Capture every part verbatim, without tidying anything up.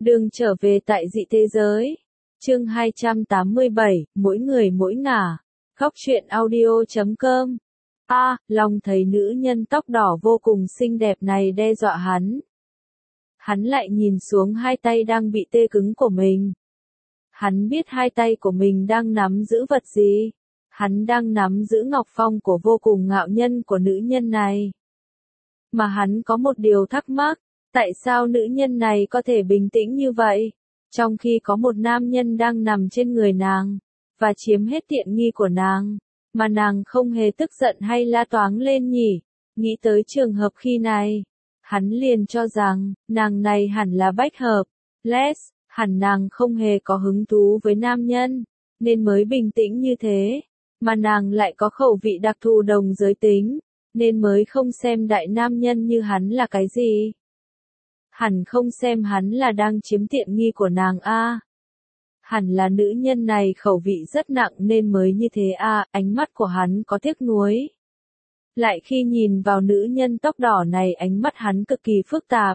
Đường trở về tại dị thế giới. Chương hai trăm tám mươi bảy, mỗi người mỗi ngả. Góc truyện audio chấm com. A, Long thấy nữ nhân tóc đỏ vô cùng xinh đẹp này đe dọa hắn. Hắn lại nhìn xuống hai tay đang bị tê cứng của mình. Hắn biết hai tay của mình đang nắm giữ vật gì. Hắn đang nắm giữ ngọc phong của vô cùng ngạo nhân của nữ nhân này. Mà hắn có một điều thắc mắc. Tại sao nữ nhân này có thể bình tĩnh như vậy, trong khi có một nam nhân đang nằm trên người nàng, và chiếm hết tiện nghi của nàng, mà nàng không hề tức giận hay la toáng lên nhỉ? Nghĩ tới trường hợp khi này, hắn liền cho rằng, nàng này hẳn là bách hợp, Les, hẳn nàng không hề có hứng thú với nam nhân, nên mới bình tĩnh như thế, mà nàng lại có khẩu vị đặc thù đồng giới tính, nên mới không xem đại nam nhân như hắn là cái gì. Hẳn không xem hắn là đang chiếm tiện nghi của nàng a. À. Hẳn là nữ nhân này khẩu vị rất nặng nên mới như thế a, à. Ánh mắt của hắn có tiếc nuối. Lại khi nhìn vào nữ nhân tóc đỏ này ánh mắt hắn cực kỳ phức tạp.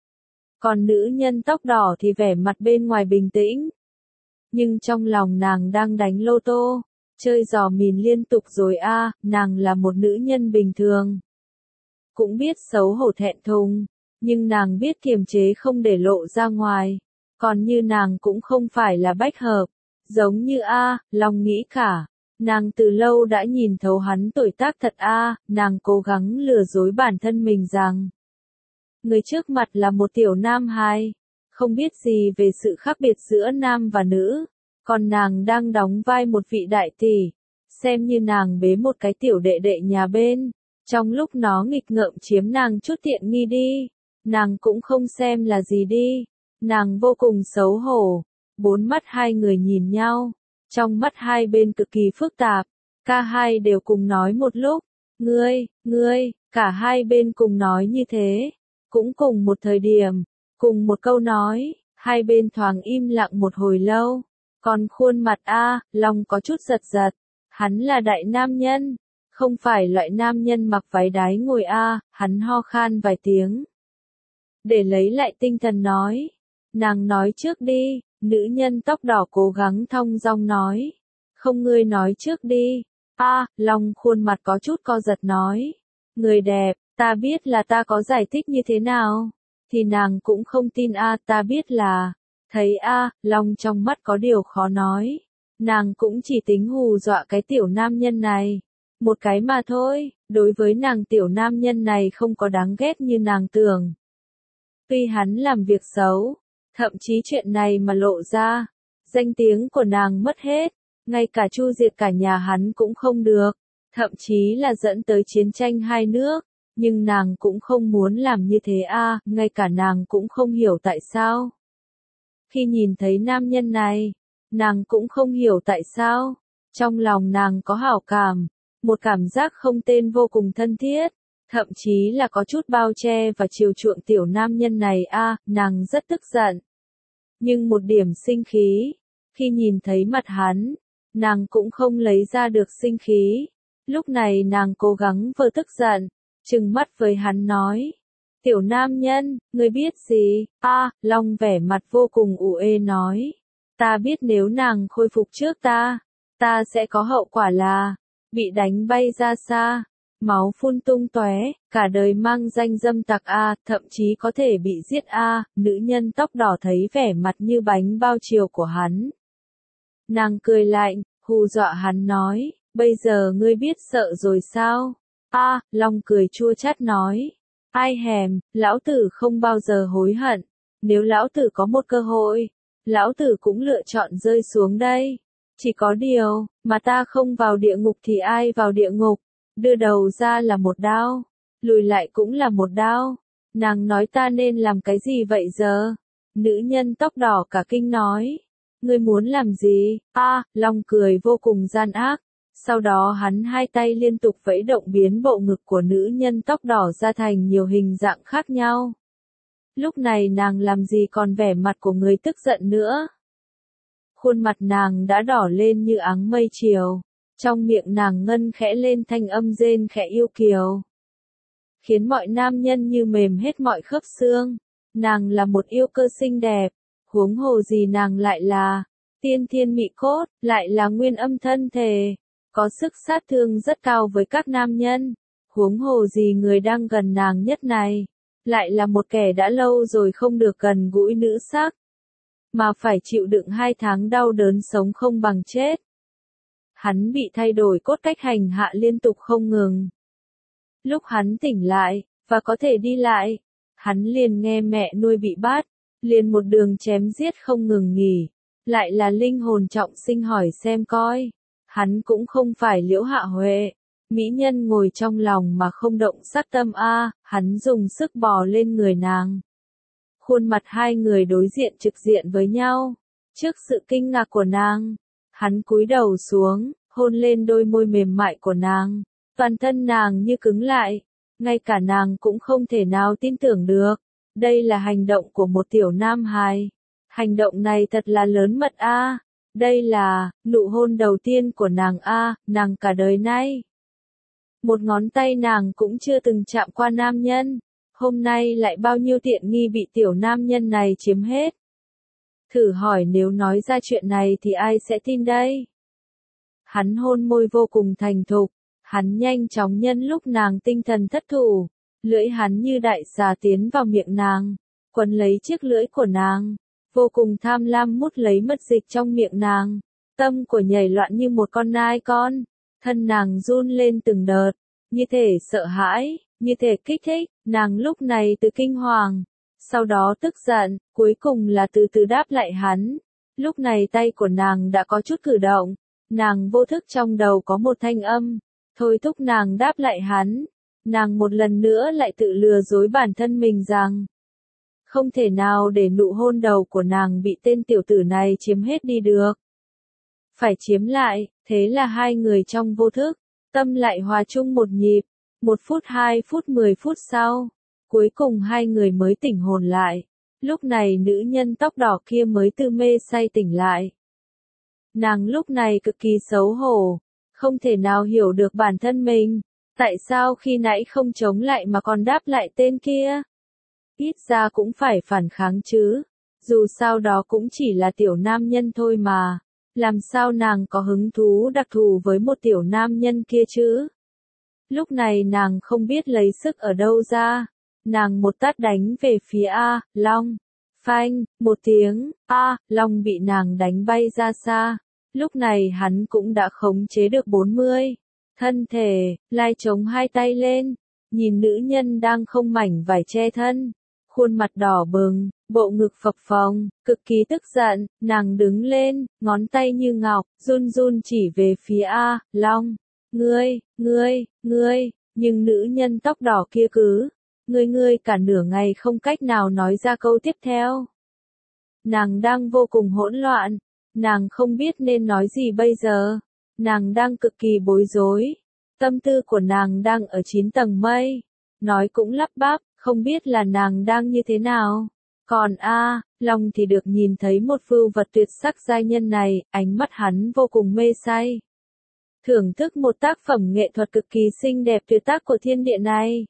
Còn nữ nhân tóc đỏ thì vẻ mặt bên ngoài bình tĩnh. Nhưng trong lòng nàng đang đánh lô tô, chơi giò mìn liên tục rồi a, à. Nàng là một nữ nhân bình thường. Cũng biết xấu hổ thẹn thùng. Nhưng nàng biết kiềm chế không để lộ ra ngoài. Còn như nàng cũng không phải là bách hợp. Giống như A, Long nghĩ cả. Nàng từ lâu đã nhìn thấu hắn tuổi tác thật A, nàng cố gắng lừa dối bản thân mình rằng. Người trước mặt là một tiểu nam hài. Không biết gì về sự khác biệt giữa nam và nữ. Còn nàng đang đóng vai một vị đại tỷ. Xem như nàng bế một cái tiểu đệ đệ nhà bên. Trong lúc nó nghịch ngợm chiếm nàng chút tiện nghi đi. Nàng cũng không xem là gì đi. Nàng vô cùng xấu hổ. Bốn mắt hai người nhìn nhau. Trong mắt hai bên cực kỳ phức tạp. Cả hai đều cùng nói một lúc. Ngươi, ngươi, cả hai bên cùng nói như thế. Cũng cùng một thời điểm. Cùng một câu nói. Hai bên thoáng im lặng một hồi lâu. Còn khuôn mặt A, Long có chút giật giật. Hắn là đại nam nhân. Không phải loại nam nhân mặc váy đái ngồi A, hắn ho khan vài tiếng. Để lấy lại tinh thần nói. Nàng nói trước đi, nữ nhân tóc đỏ cố gắng thong dong nói. Không ngươi nói trước đi. A, à, Long khuôn mặt có chút co giật nói. Người đẹp, ta biết là ta có giải thích như thế nào. Thì nàng cũng không tin A, à, ta biết là. Thấy A, à, Long trong mắt có điều khó nói. Nàng cũng chỉ tính hù dọa cái tiểu nam nhân này. Một cái mà thôi, đối với nàng tiểu nam nhân này không có đáng ghét như nàng tưởng. Tuy hắn làm việc xấu, thậm chí chuyện này mà lộ ra, danh tiếng của nàng mất hết, ngay cả chu diệt cả nhà hắn cũng không được, thậm chí là dẫn tới chiến tranh hai nước, nhưng nàng cũng không muốn làm như thế a, à, ngay cả nàng cũng không hiểu tại sao. Khi nhìn thấy nam nhân này, nàng cũng không hiểu tại sao, trong lòng nàng có hảo cảm, một cảm giác không tên vô cùng thân thiết. Thậm chí là có chút bao che và chiều chuộng tiểu nam nhân này a, à, nàng rất tức giận. Nhưng một điểm sinh khí, khi nhìn thấy mặt hắn, nàng cũng không lấy ra được sinh khí. Lúc này nàng cố gắng vờ tức giận, trừng mắt với hắn nói. Tiểu nam nhân, ngươi biết gì? A, à, Long vẻ mặt vô cùng u uê nói. Ta biết nếu nàng khôi phục trước ta, ta sẽ có hậu quả là, bị đánh bay ra xa. Máu phun tung tóe, cả đời mang danh dâm tặc a, thậm chí có thể bị giết a, nữ nhân tóc đỏ thấy vẻ mặt như bánh bao chiều của hắn. Nàng cười lạnh, hù dọa hắn nói, bây giờ ngươi biết sợ rồi sao? A, Long cười chua chát nói, ai hèm, lão tử không bao giờ hối hận, nếu lão tử có một cơ hội, lão tử cũng lựa chọn rơi xuống đây. Chỉ có điều, mà ta không vào địa ngục thì ai vào địa ngục? Đưa đầu ra là một đao, lùi lại cũng là một đao. Nàng nói ta nên làm cái gì vậy giờ? Nữ nhân tóc đỏ cả kinh nói. Ngươi muốn làm gì? A, à, Long cười vô cùng gian ác. Sau đó hắn hai tay liên tục vẫy động biến bộ ngực của nữ nhân tóc đỏ ra thành nhiều hình dạng khác nhau. Lúc này nàng làm gì còn vẻ mặt của người tức giận nữa. Khuôn mặt nàng đã đỏ lên như áng mây chiều. Trong miệng nàng ngân khẽ lên thanh âm rên khẽ yêu kiều. Khiến mọi nam nhân như mềm hết mọi khớp xương. Nàng là một yêu cơ xinh đẹp. Huống hồ gì nàng lại là tiên thiên mị cốt, lại là nguyên âm thân thể, có sức sát thương rất cao với các nam nhân. Huống hồ gì người đang gần nàng nhất này, lại là một kẻ đã lâu rồi không được gần gũi nữ sắc, mà phải chịu đựng hai tháng đau đớn sống không bằng chết. Hắn bị thay đổi cốt cách hành hạ liên tục không ngừng. Lúc hắn tỉnh lại, và có thể đi lại, hắn liền nghe mẹ nuôi bị bắt, liền một đường chém giết không ngừng nghỉ, lại là linh hồn trọng sinh hỏi xem coi. Hắn cũng không phải Liễu Hạ Huệ, mỹ nhân ngồi trong lòng mà không động sát tâm a, hắn dùng sức bò lên người nàng. Khuôn mặt hai người đối diện trực diện với nhau, trước sự kinh ngạc của nàng, hắn cúi đầu xuống, hôn lên đôi môi mềm mại của nàng, toàn thân nàng như cứng lại, ngay cả nàng cũng không thể nào tin tưởng được, đây là hành động của một tiểu nam hài. Hành động này thật là lớn mật a. Đây là nụ hôn đầu tiên của nàng a, nàng cả đời nay. Một ngón tay nàng cũng chưa từng chạm qua nam nhân, hôm nay lại bao nhiêu tiện nghi bị tiểu nam nhân này chiếm hết. Thử hỏi nếu nói ra chuyện này thì ai sẽ tin đây? Hắn hôn môi vô cùng thành thục, hắn nhanh chóng nhân lúc nàng tinh thần thất thủ, lưỡi hắn như đại xà tiến vào miệng nàng, quấn lấy chiếc lưỡi của nàng. Vô cùng tham lam mút lấy mật dịch trong miệng nàng, tâm của nhảy loạn như một con nai con, thân nàng run lên từng đợt, như thể sợ hãi, như thể kích thích, nàng lúc này từ kinh hoàng, sau đó tức giận, cuối cùng là từ từ đáp lại hắn. Lúc này tay của nàng đã có chút cử động, nàng vô thức trong đầu có một thanh âm, thôi thúc nàng đáp lại hắn, nàng một lần nữa lại tự lừa dối bản thân mình rằng không thể nào để nụ hôn đầu của nàng bị tên tiểu tử này chiếm hết đi được. Phải chiếm lại, thế là hai người trong vô thức, tâm lại hòa chung một nhịp, một phút hai phút mười phút sau, cuối cùng hai người mới tỉnh hồn lại. Lúc này nữ nhân tóc đỏ kia mới từ mê say tỉnh lại. Nàng lúc này cực kỳ xấu hổ, không thể nào hiểu được bản thân mình, tại sao khi nãy không chống lại mà còn đáp lại tên kia. Ít ra cũng phải phản kháng chứ, dù sao đó cũng chỉ là tiểu nam nhân thôi mà, làm sao nàng có hứng thú đặc thù với một tiểu nam nhân kia chứ. Lúc này nàng không biết lấy sức ở đâu ra, nàng một tát đánh về phía A, Long, phanh, một tiếng, A, Long bị nàng đánh bay ra xa, lúc này hắn cũng đã khống chế được bốn mươi, thân thể, lai chống hai tay lên, nhìn nữ nhân đang không mảnh vải che thân. Khuôn mặt đỏ bừng, bộ ngực phập phồng, cực kỳ tức giận, nàng đứng lên, ngón tay như ngọc, run run chỉ về phía A, Long. Ngươi, ngươi, ngươi, nhưng nữ nhân tóc đỏ kia cứ, ngươi ngươi cả nửa ngày không cách nào nói ra câu tiếp theo. Nàng đang vô cùng hỗn loạn, nàng không biết nên nói gì bây giờ, nàng đang cực kỳ bối rối, tâm tư của nàng đang ở chín tầng mây, nói cũng lắp bắp. Không biết là nàng đang như thế nào. Còn A, Long thì được nhìn thấy một vưu vật tuyệt sắc giai nhân này, ánh mắt hắn vô cùng mê say. Thưởng thức một tác phẩm nghệ thuật cực kỳ xinh đẹp tuyệt tác của thiên địa này.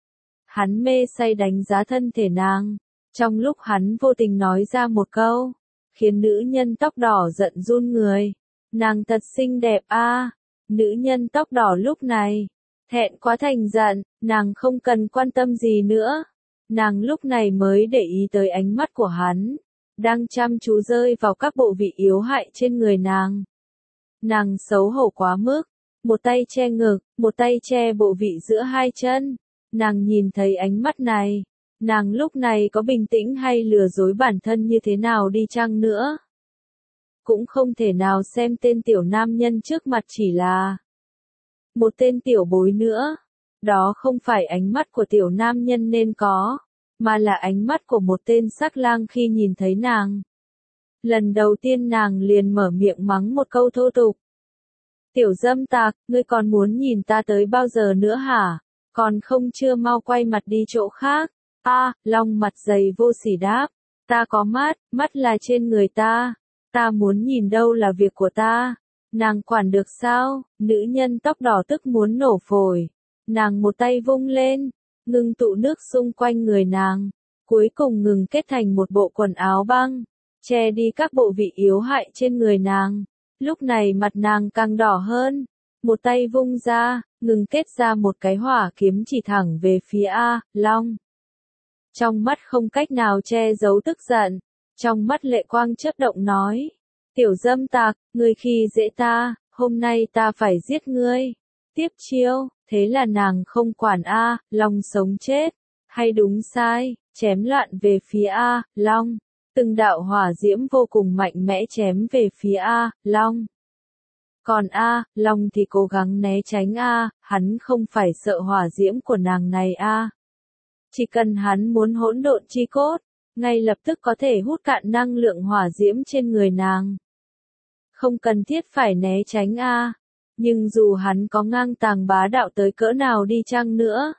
Hắn mê say đánh giá thân thể nàng. Trong lúc hắn vô tình nói ra một câu, khiến nữ nhân tóc đỏ giận run người. Nàng thật xinh đẹp a. Nữ nhân tóc đỏ lúc này thẹn quá thành giận, nàng không cần quan tâm gì nữa. Nàng lúc này mới để ý tới ánh mắt của hắn, đang chăm chú rơi vào các bộ vị yếu hại trên người nàng. Nàng xấu hổ quá mức, một tay che ngực, một tay che bộ vị giữa hai chân. Nàng nhìn thấy ánh mắt này, nàng lúc này có bình tĩnh hay lừa dối bản thân như thế nào đi chăng nữa, cũng không thể nào xem tên tiểu nam nhân trước mặt chỉ là một tên tiểu bối nữa. Đó không phải ánh mắt của tiểu nam nhân nên có, mà là ánh mắt của một tên sắc lang khi nhìn thấy nàng. Lần đầu tiên nàng liền mở miệng mắng một câu thô tục. Tiểu dâm tặc, ngươi còn muốn nhìn ta tới bao giờ nữa hả? Còn không chưa mau quay mặt đi chỗ khác. A, à, Long mặt dày vô sỉ đáp. Ta có mắt, mắt là trên người ta. Ta muốn nhìn đâu là việc của ta. Nàng quản được sao? Nữ nhân tóc đỏ tức muốn nổ phổi. Nàng một tay vung lên, ngừng tụ nước xung quanh người nàng. Cuối cùng ngừng kết thành một bộ quần áo băng. che đi các bộ vị yếu hại trên người nàng. Lúc này mặt nàng càng đỏ hơn, một tay vung ra, ngừng kết ra một cái hỏa kiếm chỉ thẳng về phía A Long. Trong mắt không cách nào che giấu tức giận, trong mắt lệ quang chớp động nói, tiểu dâm tặc, ngươi khi dễ ta, hôm nay ta phải giết ngươi. Tiếp chiêu, thế là nàng không quản A Long sống chết, hay đúng sai, chém loạn về phía A Long. Từng đạo hỏa diễm vô cùng mạnh mẽ chém về phía A Long. Còn A Long thì cố gắng né tránh A, hắn không phải sợ hỏa diễm của nàng này A. Chỉ cần hắn muốn hỗn độn chi cốt, ngay lập tức có thể hút cạn năng lượng hỏa diễm trên người nàng. Không cần thiết phải né tránh A, nhưng dù hắn có ngang tàng bá đạo tới cỡ nào đi chăng nữa,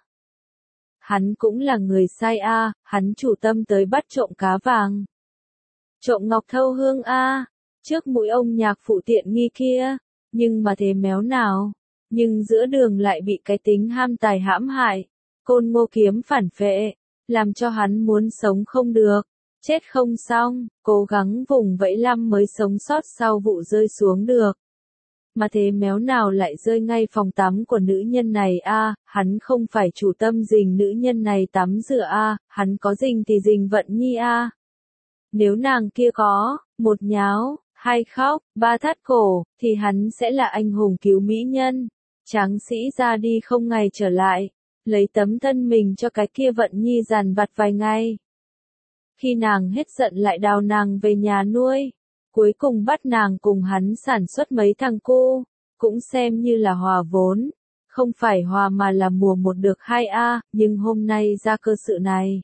hắn cũng là người sai A, hắn chủ tâm tới bắt trộm cá vàng. Trộm ngọc thâu hương A, trước mũi ông nhạc phụ tiện nghi kia, nhưng mà thế méo nào, nhưng giữa đường lại bị cái tính ham tài hãm hại, côn ngô kiếm phản phệ, làm cho hắn muốn sống không được, chết không xong, cố gắng vùng vẫy lăm mới sống sót sau vụ rơi xuống được. Mà thế méo nào lại rơi ngay phòng tắm của nữ nhân này A, hắn không phải chủ tâm rình nữ nhân này tắm rửa A, hắn có rình thì rình Vận Nhi A. Nếu nàng kia có, một nháo, hai khóc, ba thắt cổ, thì hắn sẽ là anh hùng cứu mỹ nhân. Tráng sĩ ra đi không ngày trở lại, lấy tấm thân mình cho cái kia Vận Nhi dằn vặt vài ngày. Khi nàng hết giận lại đào nàng về nhà nuôi, cuối cùng bắt nàng cùng hắn sản xuất mấy thằng cô, cũng xem như là hòa vốn, không phải hòa mà là mùa một được hai A, nhưng hôm nay ra cơ sự này.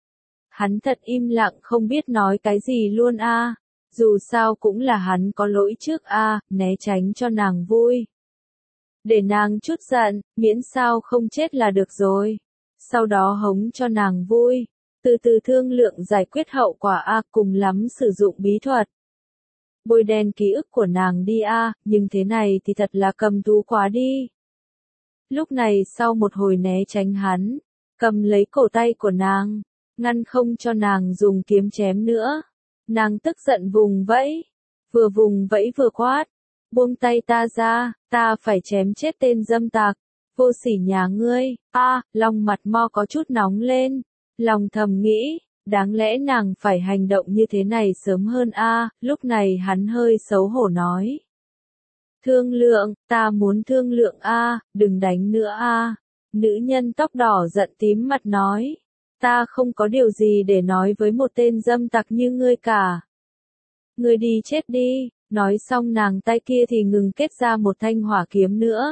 Hắn thật im lặng không biết nói cái gì luôn A, dù sao cũng là hắn có lỗi trước A, né tránh cho nàng vui. Để nàng chút giận, miễn sao không chết là được rồi. Sau đó hống cho nàng vui, từ từ thương lượng giải quyết hậu quả A, cùng lắm sử dụng bí thuật. Bôi đen ký ức của nàng đi A, nhưng thế này thì thật là cầm thú quá đi. Lúc này sau một hồi né tránh hắn, cầm lấy cổ tay của nàng, ngăn không cho nàng dùng kiếm chém nữa. Nàng tức giận vùng vẫy, vừa vùng vẫy vừa quát, buông tay ta ra, ta phải chém chết tên dâm tặc, vô sỉ nhà ngươi. A, Long mặt mo có chút nóng lên, lòng thầm nghĩ, đáng lẽ nàng phải hành động như thế này sớm hơn A, lúc này hắn hơi xấu hổ nói. Thương lượng, ta muốn thương lượng A, đừng đánh nữa A. Nữ nhân tóc đỏ giận tím mặt nói, ta không có điều gì để nói với một tên dâm tặc như ngươi cả. Ngươi đi chết đi, nói xong nàng tay kia thì ngừng kết ra một thanh hỏa kiếm nữa.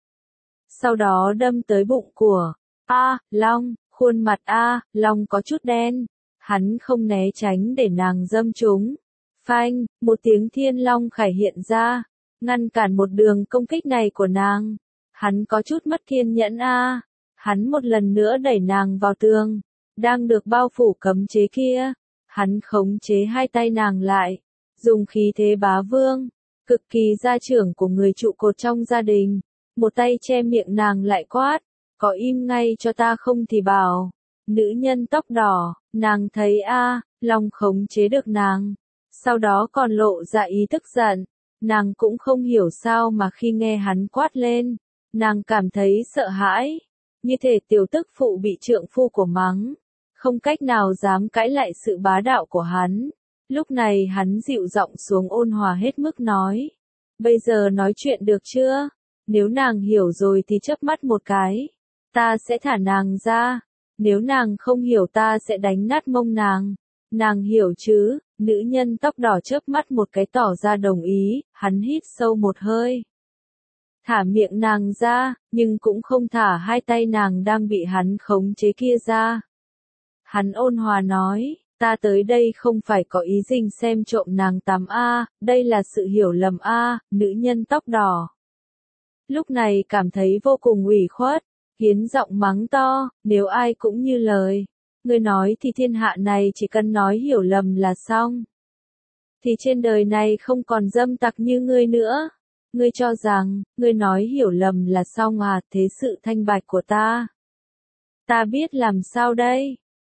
Sau đó đâm tới bụng của A, Long, khuôn mặt A, Long có chút đen, hắn không né tránh để nàng dâm trúng. Phanh, một tiếng thiên long khải hiện ra, ngăn cản một đường công kích này của nàng. Hắn có chút mất kiên nhẫn A, hắn một lần nữa đẩy nàng vào tường, đang được bao phủ cấm chế kia. Hắn khống chế hai tay nàng lại, dùng khí thế bá vương, cực kỳ gia trưởng của người trụ cột trong gia đình, một tay che miệng nàng lại quát, có im ngay cho ta không thì bảo. Nữ nhân tóc đỏ, nàng thấy A, Long khống chế được nàng, sau đó còn lộ ra ý tức giận, nàng cũng không hiểu sao mà khi nghe hắn quát lên, nàng cảm thấy sợ hãi, như thể tiểu tức phụ bị trượng phu của mắng, không cách nào dám cãi lại sự bá đạo của hắn. Lúc này hắn dịu giọng xuống ôn hòa hết mức nói, bây giờ nói chuyện được chưa? Nếu nàng hiểu rồi thì chớp mắt một cái, ta sẽ thả nàng ra. Nếu nàng không hiểu ta sẽ đánh nát mông nàng. Nàng hiểu chứ? Nữ nhân tóc đỏ chớp mắt một cái tỏ ra đồng ý, hắn hít sâu một hơi. Thả miệng nàng ra, nhưng cũng không thả hai tay nàng đang bị hắn khống chế kia ra. Hắn ôn hòa nói, ta tới đây không phải có ý rình xem trộm nàng tắm A, đây là sự hiểu lầm A, nữ nhân tóc đỏ. Lúc này cảm thấy vô cùng ủy khuất. Hiến giọng mắng to, nếu ai cũng như lời, ngươi nói thì thiên hạ này chỉ cần nói hiểu lầm là xong. Thì trên đời này không còn dâm tặc như ngươi nữa. Ngươi cho rằng, ngươi nói hiểu lầm là xong à, thế sự thanh bạch của ta. Ta biết làm sao đây?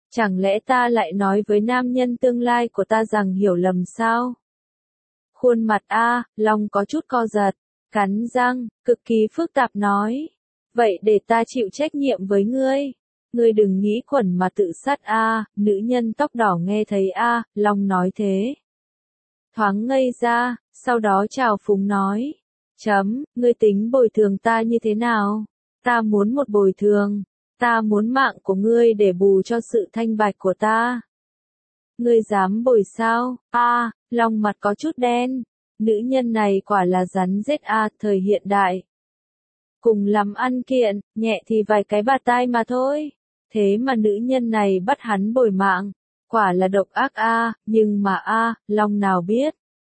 Chẳng lẽ ta lại nói với nam nhân tương lai của ta rằng hiểu lầm sao? Khuôn mặt A, Long có chút co giật, cắn răng, cực kỳ phức tạp nói. Vậy để ta chịu trách nhiệm với ngươi. Ngươi đừng nghĩ quẩn mà tự sát A, nữ nhân tóc đỏ nghe thấy A, Long nói thế. Thoáng ngây ra, sau đó chào phúng nói. Chấm, ngươi tính bồi thường ta như thế nào? Ta muốn một bồi thường. Ta muốn mạng của ngươi để bù cho sự thanh bạch của ta. Ngươi dám bồi sao? A, Long mặt có chút đen. Nữ nhân này quả là rắn rết A, thời hiện đại. Cùng lắm ăn kiện, nhẹ thì vài cái bạt tai mà thôi. Thế mà nữ nhân này bắt hắn bồi mạng. Quả là độc ác A, nhưng mà A, Long nào biết.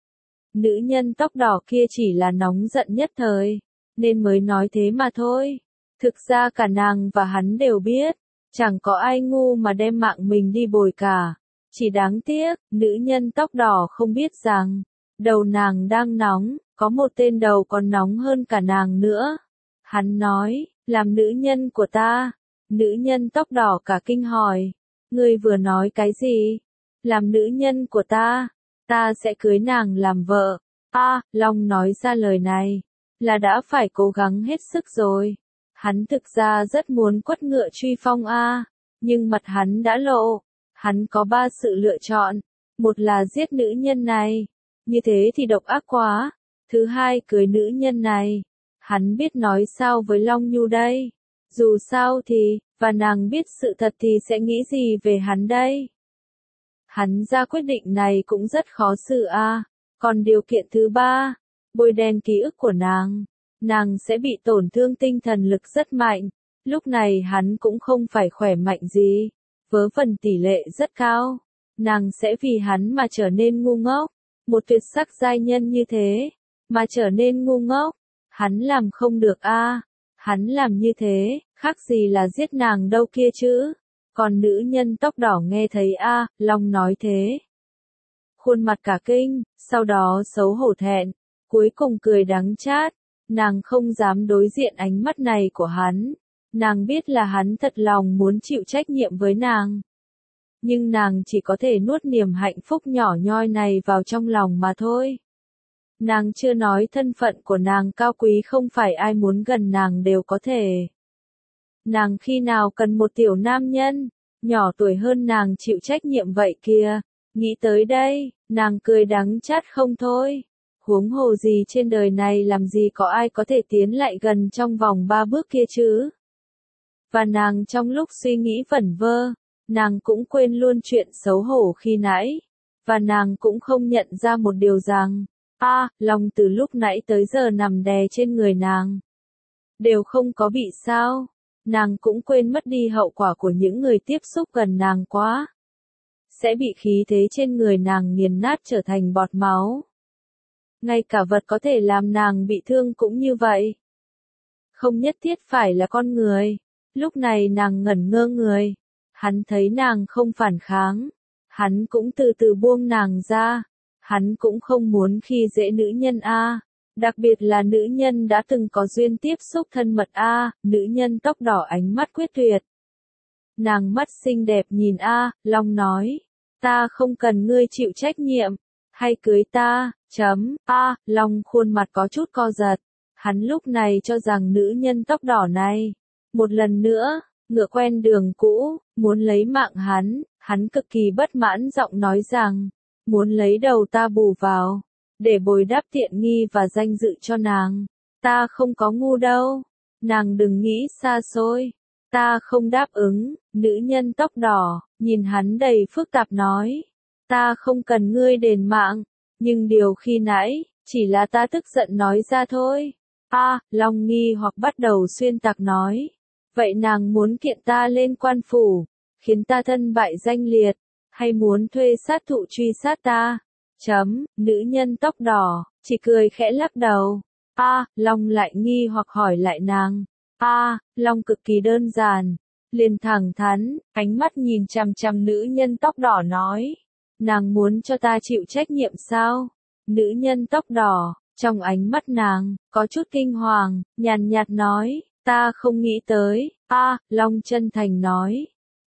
Nữ nhân tóc đỏ kia chỉ là nóng giận nhất thời, nên mới nói thế mà thôi. Thực ra cả nàng và hắn đều biết, chẳng có ai ngu mà đem mạng mình đi bồi cả. Chỉ đáng tiếc, nữ nhân tóc đỏ không biết rằng, đầu nàng đang nóng, có một tên đầu còn nóng hơn cả nàng nữa. Hắn nói, làm nữ nhân của ta. Nữ nhân tóc đỏ cả kinh hỏi, ngươi vừa nói cái gì? Làm nữ nhân của ta, ta sẽ cưới nàng làm vợ. A, Long nói ra lời này, là đã phải cố gắng hết sức rồi. Hắn thực ra rất muốn quất ngựa truy phong A, nhưng mặt hắn đã lộ. Hắn có ba sự lựa chọn. Một là giết nữ nhân này, như thế thì độc ác quá. Thứ hai cưới nữ nhân này. Hắn biết nói sao với Long Nhu đây. Dù sao thì, và nàng biết sự thật thì sẽ nghĩ gì về hắn đây. Hắn ra quyết định này cũng rất khó xử A. Còn điều kiện thứ ba, bôi đen ký ức của nàng. Nàng sẽ bị tổn thương tinh thần lực rất mạnh. Lúc này hắn cũng không phải khỏe mạnh gì. Vớ vẩn tỷ lệ rất cao. Nàng sẽ vì hắn mà trở nên ngu ngốc. Một tuyệt sắc giai nhân như thế, mà trở nên ngu ngốc. Hắn làm không được a. Hắn làm như thế, khác gì là giết nàng đâu kia chứ. Còn nữ nhân tóc đỏ nghe thấy a, Long nói thế. Khuôn mặt cả kinh, sau đó xấu hổ thẹn, cuối cùng cười đắng chát. Nàng không dám đối diện ánh mắt này của hắn. Nàng biết là hắn thật lòng muốn chịu trách nhiệm với nàng. Nhưng nàng chỉ có thể nuốt niềm hạnh phúc nhỏ nhoi này vào trong lòng mà thôi. Nàng chưa nói thân phận của nàng cao quý không phải ai muốn gần nàng đều có thể. Nàng khi nào cần một tiểu nam nhân, nhỏ tuổi hơn nàng chịu trách nhiệm vậy kìa. Nghĩ tới đây, nàng cười đắng chát không thôi. Huống hồ gì trên đời này làm gì có ai có thể tiến lại gần trong vòng ba bước kia chứ. Và nàng trong lúc suy nghĩ vẩn vơ, nàng cũng quên luôn chuyện xấu hổ khi nãy. Và nàng cũng không nhận ra một điều rằng, a, à, Long từ lúc nãy tới giờ nằm đè trên người nàng. Đều không có bị sao. Nàng cũng quên mất đi hậu quả của những người tiếp xúc gần nàng quá. Sẽ bị khí thế trên người nàng nghiền nát trở thành bọt máu. Ngay cả vật có thể làm nàng bị thương cũng như vậy. Không nhất thiết phải là con người. Lúc này nàng ngẩn ngơ người. Hắn thấy nàng không phản kháng. Hắn cũng từ từ buông nàng ra. Hắn cũng không muốn khi dễ nữ nhân A. Đặc biệt là nữ nhân đã từng có duyên tiếp xúc thân mật A. Nữ nhân tóc đỏ ánh mắt quyết tuyệt. Nàng mắt xinh đẹp nhìn A. Long nói. Ta không cần ngươi chịu trách nhiệm. Hay cưới ta. Chấm. A. Long khuôn mặt có chút co giật. Hắn lúc này cho rằng nữ nhân tóc đỏ này. Một lần nữa, ngựa quen đường cũ, muốn lấy mạng hắn, hắn cực kỳ bất mãn giọng nói rằng, muốn lấy đầu ta bù vào, để bồi đáp tiện nghi và danh dự cho nàng. Ta không có ngu đâu, nàng đừng nghĩ xa xôi, ta không đáp ứng. Nữ nhân tóc đỏ, nhìn hắn đầy phức tạp nói, ta không cần ngươi đền mạng, nhưng điều khi nãy, chỉ là ta tức giận nói ra thôi. A, à, Long nghi hoặc bắt đầu xuyên tạc nói. Vậy nàng muốn kiện ta lên quan phủ, khiến ta thân bại danh liệt, hay muốn thuê sát thủ truy sát ta? Chấm, nữ nhân tóc đỏ, chỉ cười khẽ lắc đầu. A, à, Long lại nghi hoặc hỏi lại nàng. A, à, Long cực kỳ đơn giản, liền thẳng thắn, ánh mắt nhìn chằm chằm nữ nhân tóc đỏ nói. Nàng muốn cho ta chịu trách nhiệm sao? Nữ nhân tóc đỏ, trong ánh mắt nàng, có chút kinh hoàng, nhàn nhạt nói. Ta không nghĩ tới, a, à, Long chân thành nói.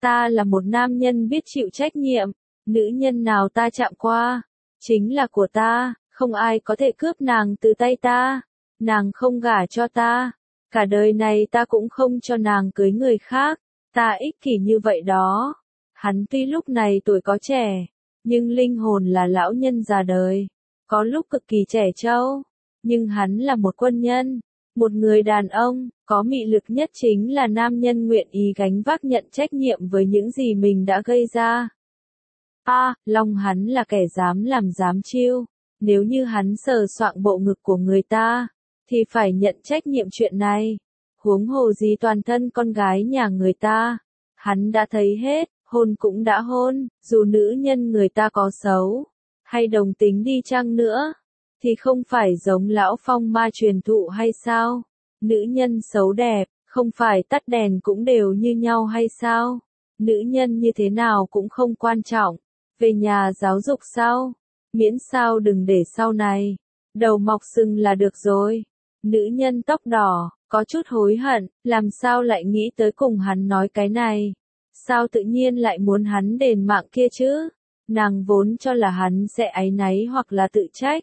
Ta là một nam nhân biết chịu trách nhiệm, nữ nhân nào ta chạm qua, chính là của ta, không ai có thể cướp nàng từ tay ta, nàng không gả cho ta, cả đời này ta cũng không cho nàng cưới người khác, ta ích kỷ như vậy đó. Hắn tuy lúc này tuổi có trẻ, nhưng linh hồn là lão nhân già đời, có lúc cực kỳ trẻ trâu, nhưng hắn là một quân nhân, một người đàn ông, có mị lực nhất chính là nam nhân nguyện ý gánh vác nhận trách nhiệm với những gì mình đã gây ra. A, à, lòng hắn là kẻ dám làm dám chiêu, nếu như hắn sờ soạng bộ ngực của người ta, thì phải nhận trách nhiệm chuyện này, huống hồ gì toàn thân con gái nhà người ta, hắn đã thấy hết, hôn cũng đã hôn, dù nữ nhân người ta có xấu, hay đồng tính đi chăng nữa, thì không phải giống lão phong ma truyền thụ hay sao? Nữ nhân xấu đẹp, không phải tắt đèn cũng đều như nhau hay sao? Nữ nhân như thế nào cũng không quan trọng, về nhà giáo dục sao? Miễn sao đừng để sau này, đầu mọc sừng là được rồi. Nữ nhân tóc đỏ, có chút hối hận, làm sao lại nghĩ tới cùng hắn nói cái này? Sao tự nhiên lại muốn hắn đền mạng kia chứ? Nàng vốn cho là hắn sẽ áy náy hoặc là tự trách.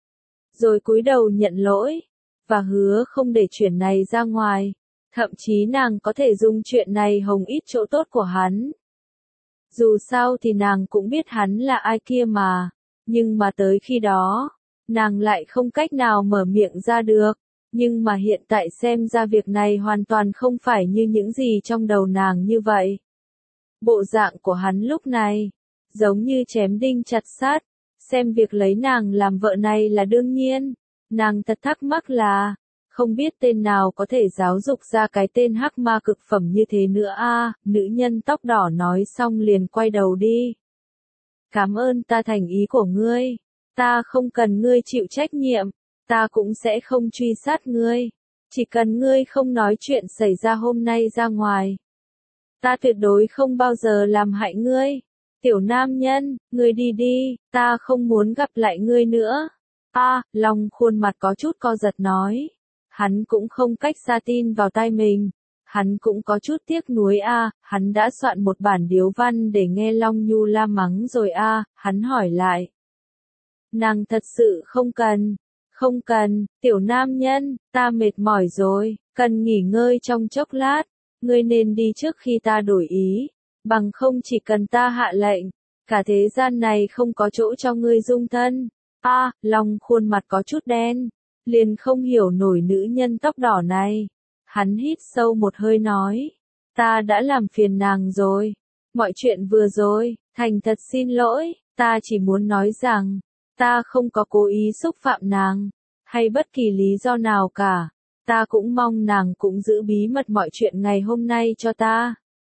Rồi cúi đầu nhận lỗi, và hứa không để chuyện này ra ngoài. Thậm chí nàng có thể dùng chuyện này hồng ít chỗ tốt của hắn. Dù sao thì nàng cũng biết hắn là ai kia mà. Nhưng mà tới khi đó, nàng lại không cách nào mở miệng ra được. Nhưng mà hiện tại xem ra việc này hoàn toàn không phải như những gì trong đầu nàng như vậy. Bộ dạng của hắn lúc này, giống như chém đinh chặt sắt, xem việc lấy nàng làm vợ này là đương nhiên. Nàng thật thắc mắc là, không biết tên nào có thể giáo dục ra cái tên hắc ma cực phẩm như thế nữa a. À, nữ nhân tóc đỏ nói xong liền quay đầu đi. Cảm ơn ta thành ý của ngươi, ta không cần ngươi chịu trách nhiệm, ta cũng sẽ không truy sát ngươi, chỉ cần ngươi không nói chuyện xảy ra hôm nay ra ngoài. Ta tuyệt đối không bao giờ làm hại ngươi. Tiểu nam nhân, ngươi đi đi, ta không muốn gặp lại ngươi nữa. A, à, Long khuôn mặt có chút co giật nói. Hắn cũng không cách xa tin vào tai mình. Hắn cũng có chút tiếc nuối a, à, hắn đã soạn một bản điếu văn để nghe Long Nhu la mắng rồi a, à, hắn hỏi lại. Nàng thật sự không cần, không cần, tiểu nam nhân, ta mệt mỏi rồi, cần nghỉ ngơi trong chốc lát, ngươi nên đi trước khi ta đổi ý, bằng không chỉ cần ta hạ lệnh, cả thế gian này không có chỗ cho ngươi dung thân. A, à, Long khuôn mặt có chút đen, liền không hiểu nổi nữ nhân tóc đỏ này. Hắn hít sâu một hơi nói, ta đã làm phiền nàng rồi, mọi chuyện vừa rồi, thành thật xin lỗi, ta chỉ muốn nói rằng, ta không có cố ý xúc phạm nàng, hay bất kỳ lý do nào cả, ta cũng mong nàng cũng giữ bí mật mọi chuyện ngày hôm nay cho ta.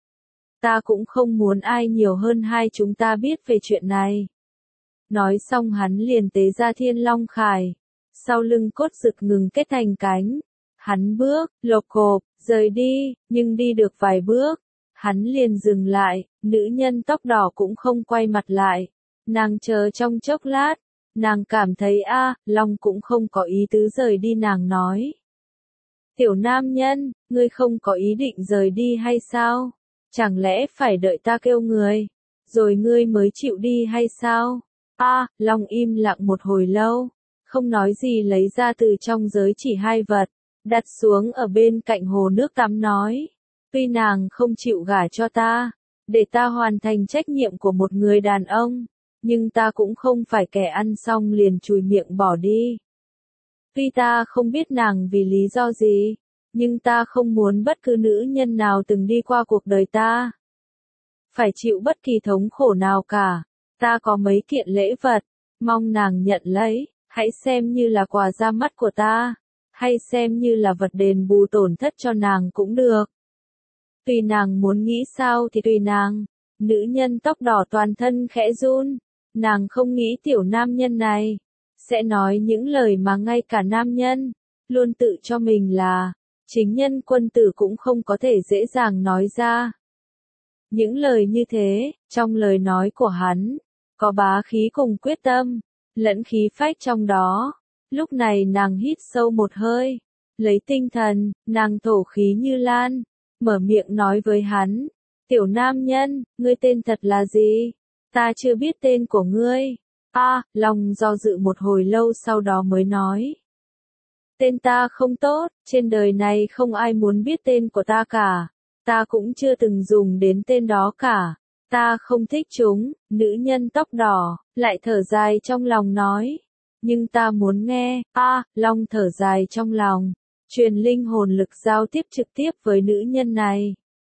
Ta cũng không muốn ai nhiều hơn hai chúng ta biết về chuyện này. Nói xong hắn liền tế ra thiên long khải, sau lưng cốt rực ngừng kết thành cánh. Hắn bước, lộc cộp, rời đi, nhưng đi được vài bước, hắn liền dừng lại, nữ nhân tóc đỏ cũng không quay mặt lại. Nàng chờ trong chốc lát, nàng cảm thấy a, à, Long cũng không có ý tứ rời đi nàng nói. Tiểu nam nhân, ngươi không có ý định rời đi hay sao? Chẳng lẽ phải đợi ta kêu người, rồi ngươi mới chịu đi hay sao? A, à, Long im lặng một hồi lâu, không nói gì lấy ra từ trong giới chỉ hai vật. Đặt xuống ở bên cạnh hồ nước tắm nói, tuy nàng không chịu gả cho ta, để ta hoàn thành trách nhiệm của một người đàn ông, nhưng ta cũng không phải kẻ ăn xong liền chùi miệng bỏ đi. Tuy ta không biết nàng vì lý do gì, nhưng ta không muốn bất cứ nữ nhân nào từng đi qua cuộc đời ta phải chịu bất kỳ thống khổ nào cả. Ta có mấy kiện lễ vật, mong nàng nhận lấy, hãy xem như là quà ra mắt của ta. Hay xem như là vật đền bù tổn thất cho nàng cũng được. Tùy nàng muốn nghĩ sao thì tùy nàng. Nữ nhân tóc đỏ toàn thân khẽ run. Nàng không nghĩ tiểu nam nhân này sẽ nói những lời mà ngay cả nam nhân luôn tự cho mình là chính nhân quân tử cũng không có thể dễ dàng nói ra. Những lời như thế, trong lời nói của hắn, có bá khí cùng quyết tâm, lẫn khí phách trong đó. Lúc này nàng hít sâu một hơi, lấy tinh thần, nàng thổ khí như lan, mở miệng nói với hắn, Tiểu nam nhân, ngươi tên thật là gì? Ta chưa biết tên của ngươi. A, à, Long do dự một hồi lâu sau đó mới nói. Tên ta không tốt, trên đời này không ai muốn biết tên của ta cả. Ta cũng chưa từng dùng đến tên đó cả. Ta không thích chúng, nữ nhân tóc đỏ, lại thở dài trong lòng nói. Nhưng ta muốn nghe, a, à, Long thở dài trong lòng. Truyền linh hồn lực giao tiếp trực tiếp với nữ nhân này.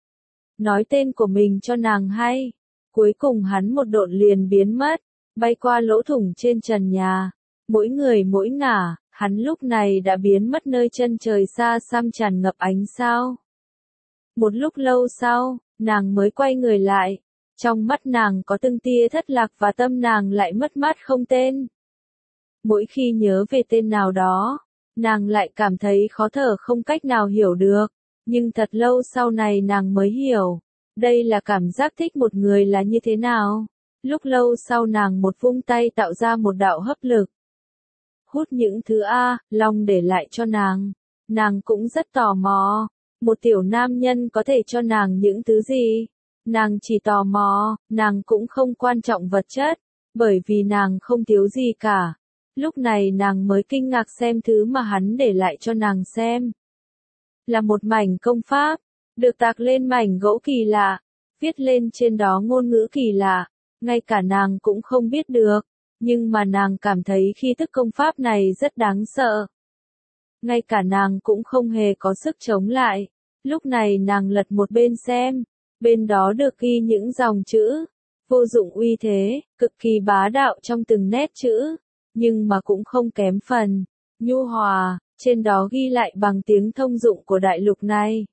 Nói tên của mình cho nàng hay. Cuối cùng hắn một độn liền biến mất, bay qua lỗ thủng trên trần nhà. Mỗi người mỗi ngả, hắn lúc này đã biến mất nơi chân trời xa xăm tràn ngập ánh sao. Một lúc lâu sau, nàng mới quay người lại. Trong mắt nàng có từng tia thất lạc và tâm nàng lại mất mát không tên. Mỗi khi nhớ về tên nào đó, nàng lại cảm thấy khó thở không cách nào hiểu được. Nhưng thật lâu sau này nàng mới hiểu. Đây là cảm giác thích một người là như thế nào. Lúc lâu sau nàng một vung tay tạo ra một đạo hấp lực. Hút những thứ A, Long để lại cho nàng. Nàng cũng rất tò mò. Một tiểu nam nhân có thể cho nàng những thứ gì? Nàng chỉ tò mò, nàng cũng không quan trọng vật chất. Bởi vì nàng không thiếu gì cả. Lúc này nàng mới kinh ngạc xem thứ mà hắn để lại cho nàng xem. Là một mảnh công pháp, được tạc lên mảnh gỗ kỳ lạ, viết lên trên đó ngôn ngữ kỳ lạ, ngay cả nàng cũng không biết được, nhưng mà nàng cảm thấy khi thức công pháp này rất đáng sợ. Ngay cả nàng cũng không hề có sức chống lại, lúc này nàng lật một bên xem, bên đó được ghi những dòng chữ, vô dụng uy thế, cực kỳ bá đạo trong từng nét chữ, nhưng mà cũng không kém phần, nhu hòa. Trên đó ghi lại bằng tiếng thông dụng của đại lục này.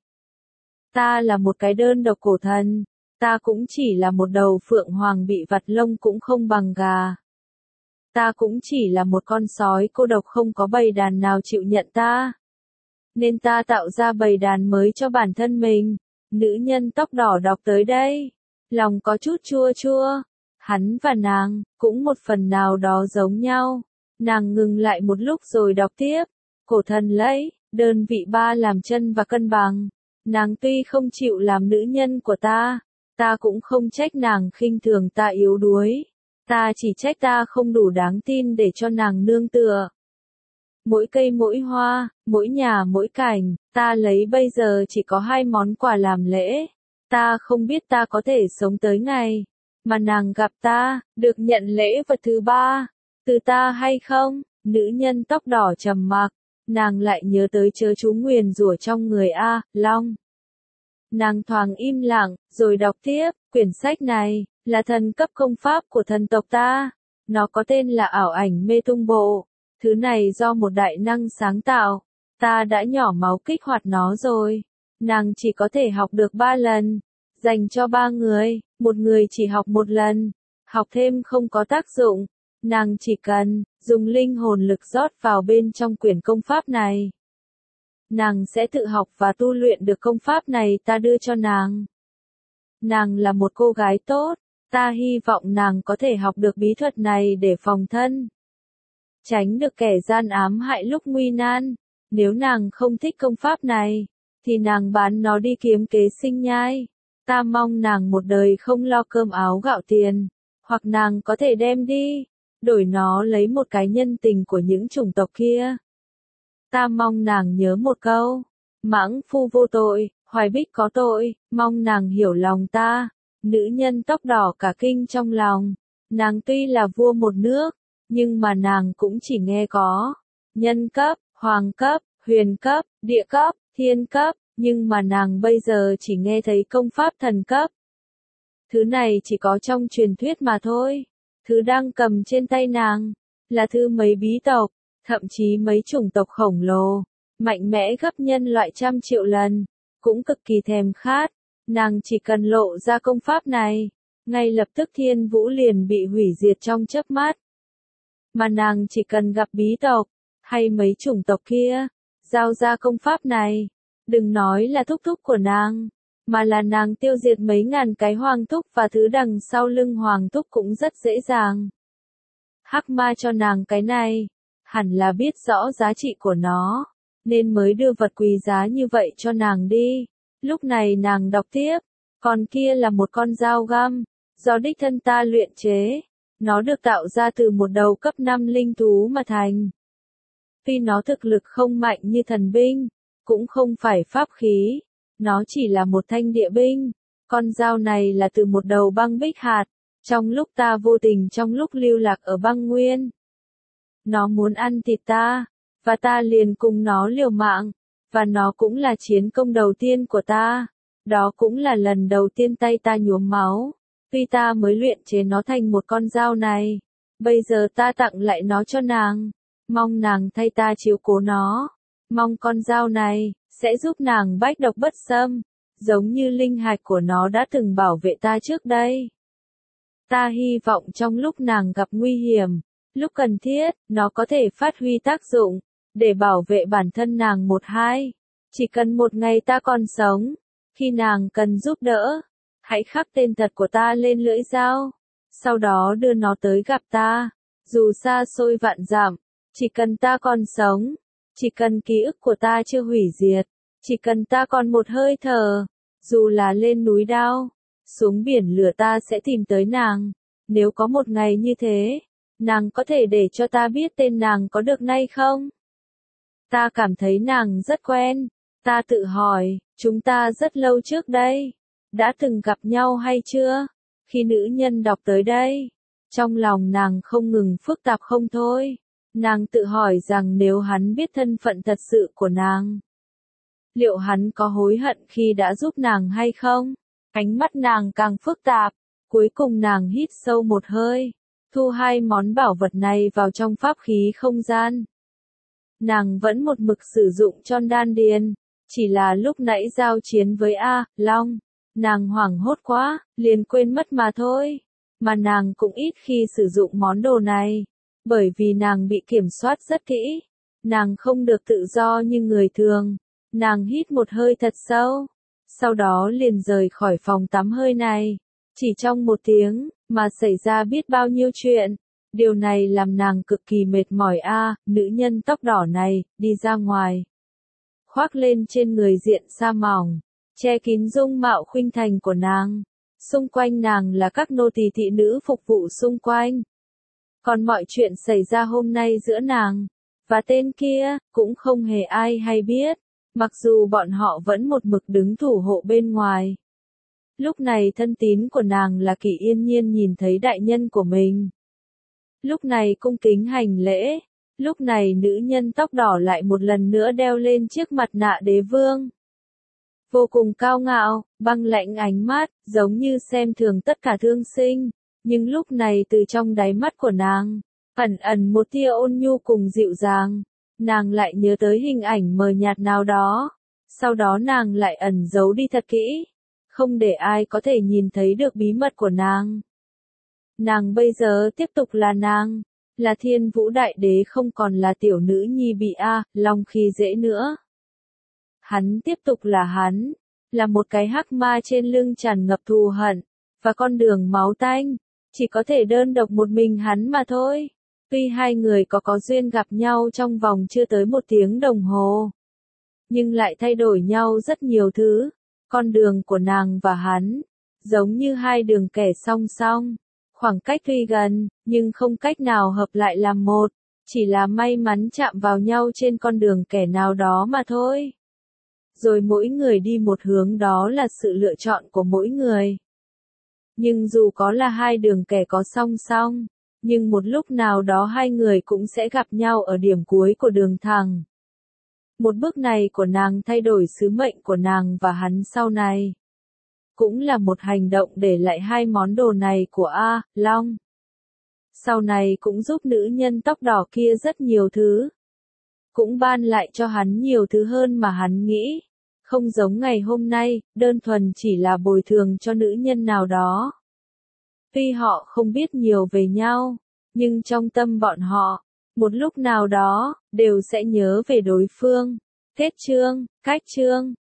Ta là một cái đơn độc cổ thần. Ta cũng chỉ là một đầu phượng hoàng bị vặt lông cũng không bằng gà. Ta cũng chỉ là một con sói cô độc không có bầy đàn nào chịu nhận ta. Nên ta tạo ra bầy đàn mới cho bản thân mình. Nữ nhân tóc đỏ đọc tới đây. Lòng có chút chua chua. Hắn và nàng, cũng một phần nào đó giống nhau. Nàng ngừng lại một lúc rồi đọc tiếp. Cổ thần lấy, đơn vị ba làm chân và cân bằng. Nàng tuy không chịu làm nữ nhân của ta, ta cũng không trách nàng khinh thường ta yếu đuối. Ta chỉ trách ta không đủ đáng tin để cho nàng nương tựa. Mỗi cây mỗi hoa, mỗi nhà mỗi cảnh, ta lấy bây giờ chỉ có hai món quà làm lễ. Ta không biết ta có thể sống tới ngày mà nàng gặp ta, được nhận lễ vật thứ ba, từ ta hay không? Nữ nhân tóc đỏ trầm mặc. Nàng lại nhớ tới chớ chú nguyền rủa trong người A, Long. Nàng thoáng im lặng, rồi đọc tiếp, quyển sách này, là thần cấp công pháp của thần tộc ta. Nó có tên là ảo ảnh mê tung bộ. Thứ này do một đại năng sáng tạo. Ta đã nhỏ máu kích hoạt nó rồi. Nàng chỉ có thể học được ba lần. Dành cho ba người, một người chỉ học một lần. Học thêm không có tác dụng. Nàng chỉ cần dùng linh hồn lực rót vào bên trong quyển công pháp này. Nàng sẽ tự học và tu luyện được công pháp này ta đưa cho nàng. Nàng là một cô gái tốt, ta hy vọng nàng có thể học được bí thuật này để phòng thân. Tránh được kẻ gian ám hại lúc nguy nan. Nếu nàng không thích công pháp này, thì nàng bán nó đi kiếm kế sinh nhai. Ta mong nàng một đời không lo cơm áo gạo tiền, hoặc nàng có thể đem đi. Đổi nó lấy một cái nhân tình của những chủng tộc kia. Ta mong nàng nhớ một câu. Mãng phu vô tội, hoài bích có tội, mong nàng hiểu lòng ta. Nữ nhân tóc đỏ cả kinh trong lòng. Nàng tuy là vua một nước, nhưng mà nàng cũng chỉ nghe có nhân cấp, hoàng cấp, huyền cấp, địa cấp, thiên cấp, nhưng mà nàng bây giờ chỉ nghe thấy công pháp thần cấp. Thứ này chỉ có trong truyền thuyết mà thôi. Thứ đang cầm trên tay nàng, là thứ mấy bí tộc, thậm chí mấy chủng tộc khổng lồ, mạnh mẽ gấp nhân loại trăm triệu lần, cũng cực kỳ thèm khát. Nàng chỉ cần lộ ra công pháp này, ngay lập tức thiên vũ liền bị hủy diệt trong chớp mắt. Mà nàng chỉ cần gặp bí tộc, hay mấy chủng tộc kia, giao ra công pháp này, đừng nói là thúc thúc của nàng, mà là nàng tiêu diệt mấy ngàn cái hoàng thúc và thứ đằng sau lưng hoàng thúc cũng rất dễ dàng. Hắc ma cho nàng cái này, hẳn là biết rõ giá trị của nó, nên mới đưa vật quý giá như vậy cho nàng đi. Lúc này nàng đọc tiếp, Còn kia là một con dao găm, do đích thân ta luyện chế. Nó được tạo ra từ một đầu cấp năm linh thú mà thành. Tuy nó thực lực không mạnh như thần binh, cũng không phải pháp khí, nó chỉ là một thanh địa binh. Con dao này là từ một đầu băng bích hạt, trong lúc ta vô tình trong lúc lưu lạc ở băng nguyên. Nó muốn ăn thịt ta, và ta liền cùng nó liều mạng, và nó cũng là chiến công đầu tiên của ta. Đó cũng là lần đầu tiên tay ta nhuốm máu. Tuy ta mới luyện chế nó thành một con dao này, bây giờ ta tặng lại nó cho nàng, mong nàng thay ta chiếu cố nó, mong con dao này sẽ giúp nàng bách độc bất xâm, giống như linh hạch của nó đã từng bảo vệ ta trước đây. Ta hy vọng trong lúc nàng gặp nguy hiểm, lúc cần thiết, nó có thể phát huy tác dụng, để bảo vệ bản thân nàng một hai. Chỉ cần một ngày ta còn sống, khi nàng cần giúp đỡ, hãy khắc tên thật của ta lên lưỡi dao, sau đó đưa nó tới gặp ta, dù xa xôi vạn dặm, chỉ cần ta còn sống, chỉ cần ký ức của ta chưa hủy diệt, chỉ cần ta còn một hơi thở, dù là lên núi đao, xuống biển lửa ta sẽ tìm tới nàng. Nếu có một ngày như thế, nàng có thể để cho ta biết tên nàng có được nay không? Ta cảm thấy nàng rất quen, ta tự hỏi, chúng ta rất lâu trước đây, đã từng gặp nhau hay chưa? Khi nữ nhân đọc tới đây, trong lòng nàng không ngừng phức tạp không thôi. Nàng tự hỏi rằng nếu hắn biết thân phận thật sự của nàng, liệu hắn có hối hận khi đã giúp nàng hay không? Ánh mắt nàng càng phức tạp, cuối cùng nàng hít sâu một hơi, thu hai món bảo vật này vào trong pháp khí không gian. Nàng vẫn một mực sử dụng cho đan điền, chỉ là lúc nãy giao chiến với A, Long, nàng hoảng hốt quá, liền quên mất mà thôi. Mà nàng cũng ít khi sử dụng món đồ này, bởi vì nàng bị kiểm soát rất kỹ. Nàng không được tự do như người thường. Nàng hít một hơi thật sâu, sau đó liền rời khỏi phòng tắm hơi này. Chỉ trong một tiếng, mà xảy ra biết bao nhiêu chuyện. Điều này làm nàng cực kỳ mệt mỏi a. À, nữ nhân tóc đỏ này, đi ra ngoài. Khoác lên trên người diện sa mỏng, che kín dung mạo khuynh thành của nàng. Xung quanh nàng là các nô tỳ thị nữ phục vụ xung quanh. Còn mọi chuyện xảy ra hôm nay giữa nàng và tên kia, cũng không hề ai hay biết, mặc dù bọn họ vẫn một mực đứng thủ hộ bên ngoài. Lúc này thân tín của nàng là Kỷ Yên Nhiên nhìn thấy đại nhân của mình. Lúc này cung kính hành lễ, lúc này nữ nhân tóc đỏ lại một lần nữa đeo lên chiếc mặt nạ đế vương. Vô cùng cao ngạo, băng lãnh ánh mắt, giống như xem thường tất cả thương sinh, nhưng lúc này từ trong đáy mắt của nàng, ẩn ẩn một tia ôn nhu cùng dịu dàng, nàng lại nhớ tới hình ảnh mờ nhạt nào đó, sau đó nàng lại ẩn giấu đi thật kỹ, không để ai có thể nhìn thấy được bí mật của nàng. Nàng bây giờ tiếp tục là nàng, là Thiên Vũ Đại Đế, không còn là tiểu nữ nhi bị A, Long khi dễ nữa. Hắn tiếp tục là hắn, là một cái hắc ma trên lưng tràn ngập thù hận, và con đường máu tanh, chỉ có thể đơn độc một mình hắn mà thôi. Tuy hai người có có duyên gặp nhau trong vòng chưa tới một tiếng đồng hồ, nhưng lại thay đổi nhau rất nhiều thứ. Con đường của nàng và hắn, giống như hai đường kẻ song song, khoảng cách tuy gần, nhưng không cách nào hợp lại làm một, chỉ là may mắn chạm vào nhau trên con đường kẻ nào đó mà thôi. Rồi mỗi người đi một hướng, đó là sự lựa chọn của mỗi người. Nhưng dù có là hai đường kẻ có song song, nhưng một lúc nào đó hai người cũng sẽ gặp nhau ở điểm cuối của đường thẳng. Một bước này của nàng thay đổi sứ mệnh của nàng và hắn sau này. Cũng là một hành động để lại hai món đồ này của A, Long. Sau này cũng giúp nữ nhân tóc đỏ kia rất nhiều thứ. Cũng ban lại cho hắn nhiều thứ hơn mà hắn nghĩ. Không giống ngày hôm nay, đơn thuần chỉ là bồi thường cho nữ nhân nào đó. Tuy họ không biết nhiều về nhau, nhưng trong tâm bọn họ, một lúc nào đó, đều sẽ nhớ về đối phương. Kết chương, cách chương.